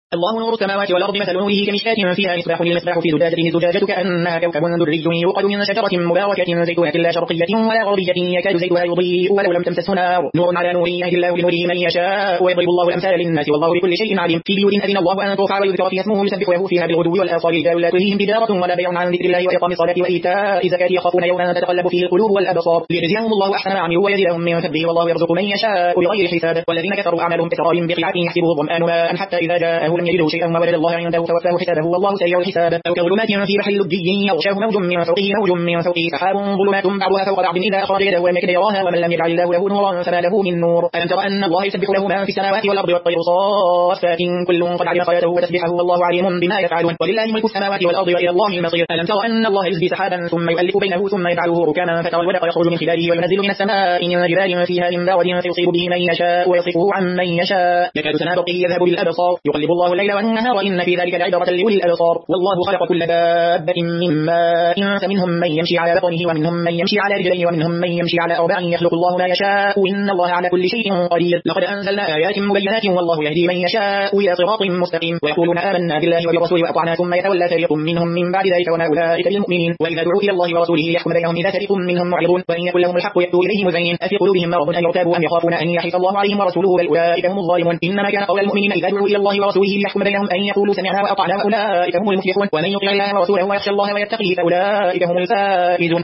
الله نور السماوات والأرض مثل نوره كمشكاة فيها مصباح المصباح في زجاجته الزجاجة كأنها كوكب دري يوقد من شجرة مباركة زيتونة لا شرقية ولا غربية يكاد زيتها يضيء ولو لم تمسسه نور على نور يهدي الله لنوره من يشاء ويضرب الله الأمثال للناس والله بكل شيء عليم في بيوت أذن الله أن ترفع ويذكر فيها اسمه يسبح له فيها بالغدو والآصال رجال لا تلهيهم تجارة ولا بيع عن ذكر الله وإقام الصلاة وإيتاء الزكاة يخافون يوما تتقلب فيه القلوب والأبصار ليجزيهم الله أحسن ما عملوا ويزيدهم من فضله والله يرزق من يشاء بغير حساب والذين كفروا أعمالهم كسراب بقيعة يحسبه الظمآن ماء حتى إذا جاءه لم يجده شيئا ووجد الله عنده فوفاه حسابه والله سريع الحساب أو كظلمات في بحر لجي يغشاه موج من فوقه موج من فوقه سحاب ظلمات بعضها فوق بعض إذا أخرج يده لم يكد يراها ومن لم يجعل الله له نورا فما له من نور ألم تر أن الله يسبح له ما في السماوات والأرض والطير صافات كل قد علم صلاته وتسبحه والله عليم بما يفعلون ولله ملك السماوات والأرض وإلى الله المصير ألم تر أن الله يزجي سحابا ثم يؤلف بينه ثم يجعله ركاما فترى الودق يخرج من خلاله وينزل من السماء من جبال فيها من بارد فيصيب به من يشاء ويصرفه عن من يشاء يكاد سنا برقه يذهب بالأبصار يقلب الله الليل والنهار إن في ذلك لعبرة لأولي الأبصار والله خلق كل دابة من ماء فمنهم من يمشي على بطنه ومنهم من يمشي على رجلين ومنهم من يمشي على أربع يخلق الله ما يشاء إن الله على كل شيء قدير لقد أنزلنا آيات مبينات والله يهدي من يشاء إلى صراط مستقيم ويقولون آمنا بالله وبالرسول وأطعنا ثم يتولى فريق منهم من بعد ذلك وما أولئك بالمؤمنين وإذا دعوا إلى الله ورسوله يحكم بينهم إذا فريق منهم معرضون وإن يكن لهم الحق يأتوا إليه مذعنين أفي قلوبهم مرض أن يرتابوا أم يخافون أن يحيف الله عليهم ورسوله بل أولئك هم الظالمون إنما كان قول المؤمنين إذا دعوا إلى الله ورسوله يحكم بينهم أن يقولوا سمعنا وأطعنا وأولئك هم المفلحون ومن يطع الله ورسوله ويخشى الله ويتقيه فأولئك هم الفائزون